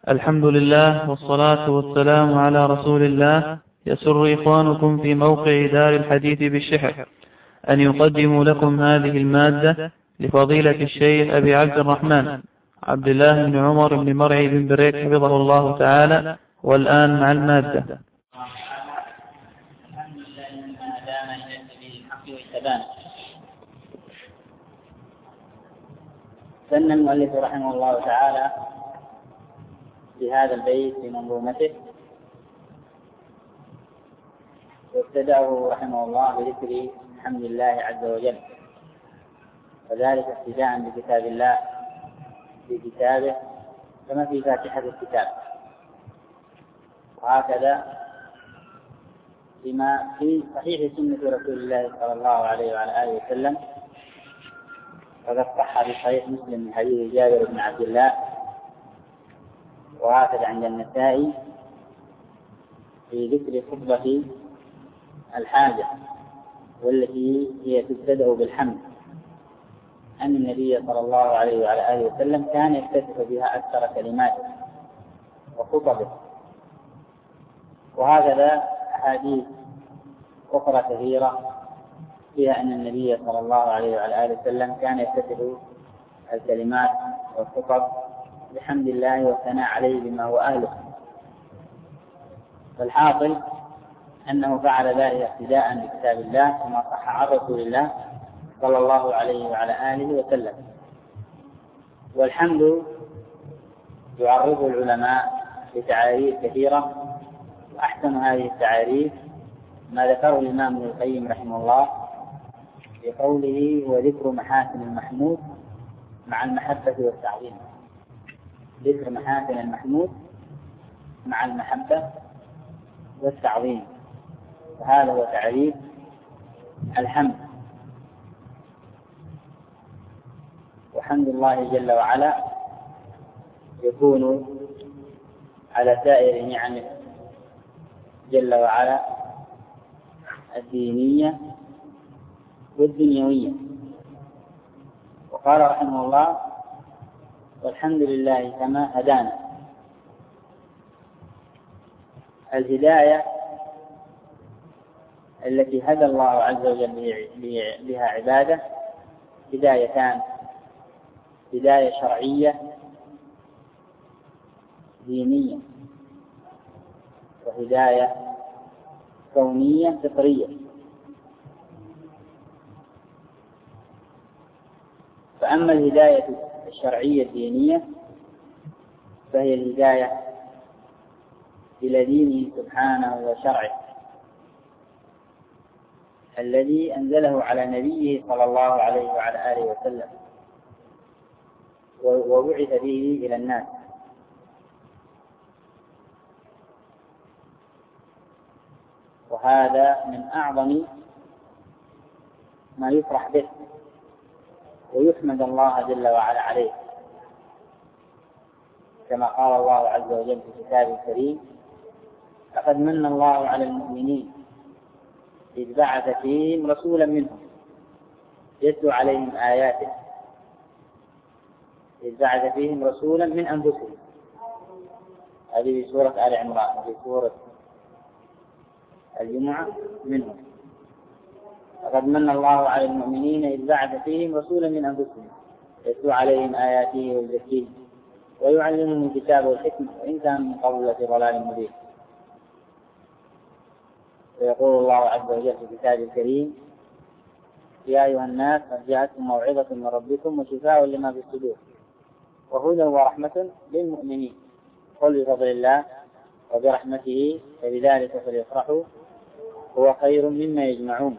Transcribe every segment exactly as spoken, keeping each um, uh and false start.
الحمد لله والصلاة والسلام على رسول الله. يسر إخوانكم في موقع دار الحديث بالشحر أن يقدموا لكم هذه المادة لفضيلة الشيخ أبي عبد الرحمن عبد الله بن عمر بن مرعي بن بريك حفظه الله تعالى. والآن مع المادة. الحمد لله مما هدانا إلى سبيل الحق والثبات. سن المؤلف رحمه الله تعالى بهذا البيت في منظومته، وابتدأه رحمه الله بذكر حمد الله عز وجل، وذلك ابتداء بكتاب الله في كتابه كما في فاتحة الكتاب، وهكذا بما في صحيح سنة رسول الله صلى الله عليه وعلى آله وسلم، وقد صح في صحيح مسلم من حديث جابر بن عبد الله، وهكذا عند النسائي في ذكر خطبة الحاجة، والتي هي تبتدأ بالحمد، أن النبي صلى الله عليه وعلى آله وسلم كان يفتتح بها أكثر كلماته وخطبه. وهكذا أحاديث أخرى كثيرة فيها أن النبي صلى الله عليه وعلى آله وسلم كان يفتتح الكلمات والخطب بحمد الله والثناء عليه بما هو أهله. فالحاصل أنه فعل ذلك ابتداء بكتاب الله كما صح عن رسول الله صلى الله عليه وعلى آله وسلم. والحمد يعرفه العلماء بتعاريف كثيرة، وأحسن هذه التعاريف ما ذكره الإمام ابن القيم رحمه الله بقوله: هو ذكر محاسن المحمود مع المحبة والتعظيم. ذكر محاسن المحمود مع المحبة والتعظيم، وهذا هو تعريف الحمد. وحمد الله جل وعلا يكون على سائر نعمه جل وعلا الدينية والدنيوية. وقال رحمه الله: والحمد لله كما هدانا. الهداية التي هدى الله عز وجل بها عباده هدايتان: هداية شرعية دينية، وهداية كونية فطرية. فأما الهداية الشرعية الدينية فهي الهداية إلى دينه سبحانه وشرعه الذي أنزله على نبيه صلى الله عليه وعلى آله وسلم وبعث به إلى الناس. وهذا من أعظم ما يفرح به ويحمد الله جل وعلا عليه، كما قال الله عز وجل في كتابه الكريم: لقد من الله على المؤمنين إذ بعث فيهم رسولا منهم يتلو عليهم آياته. إذ بعث فيهم رسولا من أنفسهم، هذه في سورة آل عمران، وفي سورة الجمعة منهم. لقد من الله على المؤمنين إذ بعث فيهم رسولا من أنفسهم يتلو عليهم آياته ويزكيهم ويعلمهم الكتاب والحكمة وإن كانوا من قبل لفي ضلال مبين. ويقول الله عز وجل في كتابه الكريم: يا أيها الناس قد جاءتكم موعظة من ربكم وشفاء لما في الصدور وهدى ورحمة للمؤمنين قل بفضل الله وبرحمته فبذلك فليفرحوا هو خير مما يجمعون.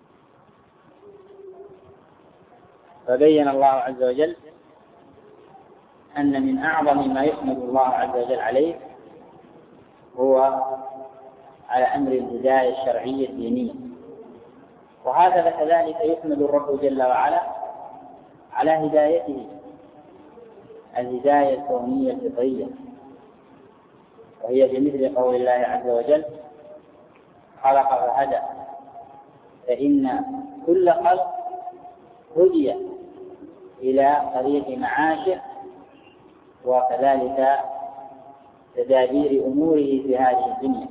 فبين الله عز وجل أن من أعظم ما يحمد الله عز وجل عليه هو على أمر الهداية الشرعية الدينية. وهكذا كذلك يحمد الرب جل وعلا على هدايته الهداية الكونية الفطرية، وهي بمثل قول الله عز وجل: خلق فهدى. فإن كل خلق هدي إلى طريق معاشه، وكذلك تدابير أموره في هذه الدنيا.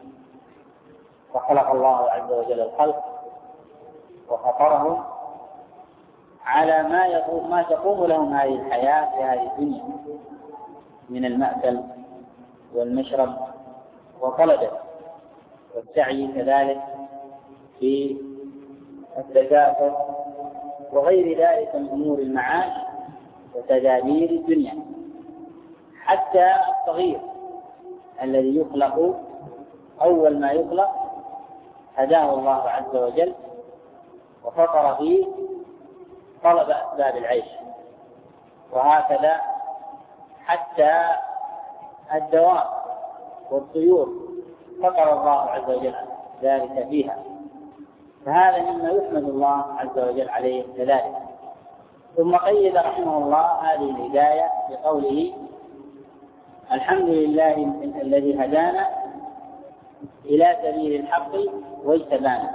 وخلق الله عز وجل الخلق وفطرهم على ما يقوم ما تقوم لهم هذه الحياة في هذه الدنيا من المأكل والمشرب وطلبه والسعي كذلك في التكاثر وغير ذلك من أمور المعاش وتدابير الدنيا. حتى الصغير الذي يخلق أول ما يخلق هداه الله عز وجل وفطر فيه طلب أسباب العيش، وهكذا حتى الدواب والطيور فطر الله عز وجل ذلك فيها، فهذا مما يحمد الله عز وجل عليه كذلك. ثم قيد رحمه الله هذه الهداية بقوله: الحمد لله الذي هدانا إلى سبيل الحق واجتبانا.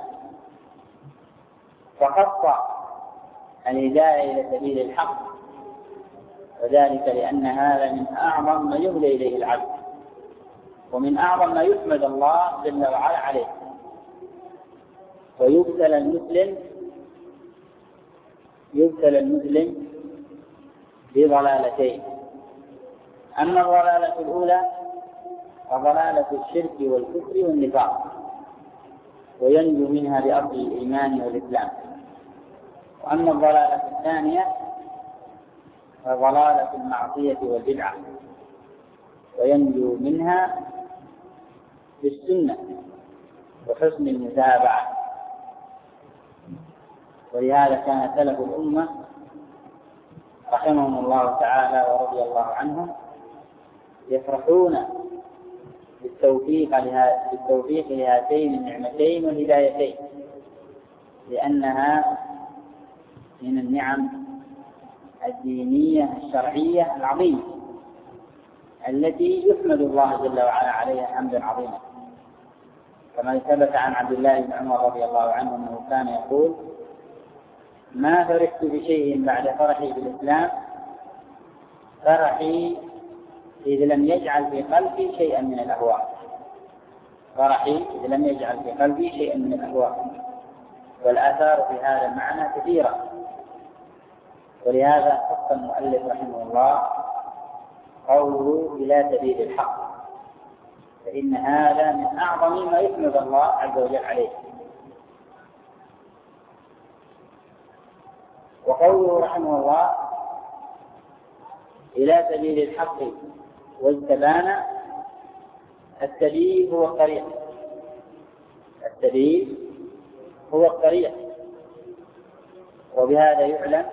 فقص الهداية إلى سبيل الحق، وذلك لأن هذا من أعظم ما يهدى إليه العبد ومن أعظم ما يحمد الله جل وعلا عليه. ويبتلى المسلم يبتلى المسلم بضلالتين: أما الضلالة الأولى فضلالة الشرك والكفر والنفاق، وينجو منها بأصل الإيمان والإسلام. وأما الضلالة الثانية فضلالة المعصية والبدعة، وينجو منها بالسنة وحسن المتابعة. ولهذا كان سلف الأمة رحمهم الله تعالى ورضي الله عنهم يفرحون بالتوفيق بالتوفيق لهاتين النعمتين والهدايتين، لأنها من النعم الدينية الشرعية العظيمة التي يحمد الله جل وعلا عليها حمدا عظيما. كما ثبت عن عبد الله بن عمر رضي الله عنه أنه كان يقول: ما فرحت بشيء بعد فرحي بالإسلام فرحي إذ لم يجعل في قلبي شيئا من الأهواء فرحي إذ لم يجعل في قلبي شيئا من الأهواء. والآثار في هذا المعنى كثيرة، ولهذا خص المؤلف رحمه الله قوله إلى سبيل الحق، فإن هذا من أعظم ما يحمد الله عز وجل عليه. وقوله رحمه الله إلى سبيل الحق واجتبانا، السبيل هو الطريق السبيل هو الطريق وبهذا يعلم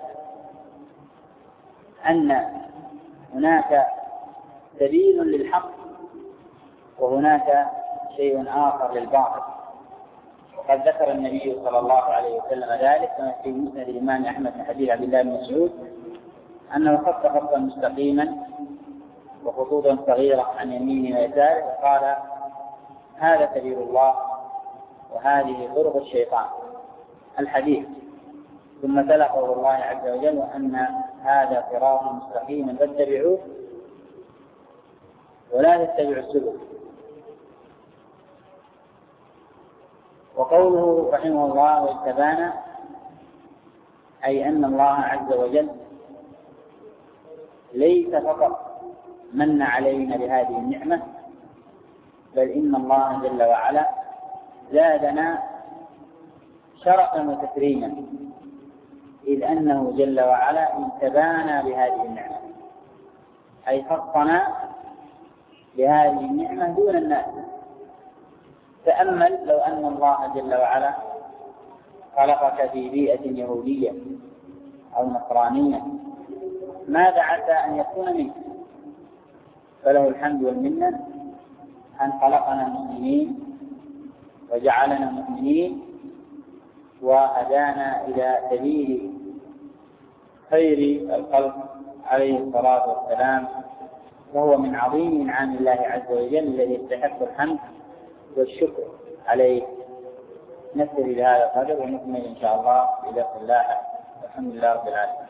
أن هناك سبيل للحق وهناك شيء آخر للباطل. وقد ذكر النبي صلى الله عليه وسلم ذلك كما في مسند الإمام أحمد من حديث عبد الله بن مسعود أنه خط خطا مستقيما وخطوطا صغيرة عن يمينه ويساره، وقال: هذا سبيل الله وهذه طرق الشيطان الحديث. ثم تلا قول الله عز وجل: وأن هذا صراط مستقيما فاتبعوه ولا تتبعوا السبل. وقوله رحمه الله واجتبانا أي أن الله عز وجل ليس فقط من علينا بهذه النعمة، بل إن الله جل وعلا زادنا شرفا وتكريما، إذ أنه جل وعلا اجتبانا بهذه النعمة، أي خصنا بهذه النعمة دون الناس. تأمل لو أن الله جل وعلا خلقك في بيئة يهودية أو نصرانية، ماذا عسى أن يكون منك؟ فله الحمد والمنة أن خلقنا مسلمين وجعلنا مؤمنين وهدانا إلى سبيل خير الخلق عليه الصلاة والسلام، وهو من عظيم نعم الله عز وجل الذي يستحق الحمد والشكر عليه. نكتفي بهذا القدر ونكمل إن شاء الله إلى الله. الحمد لله رب العالمين.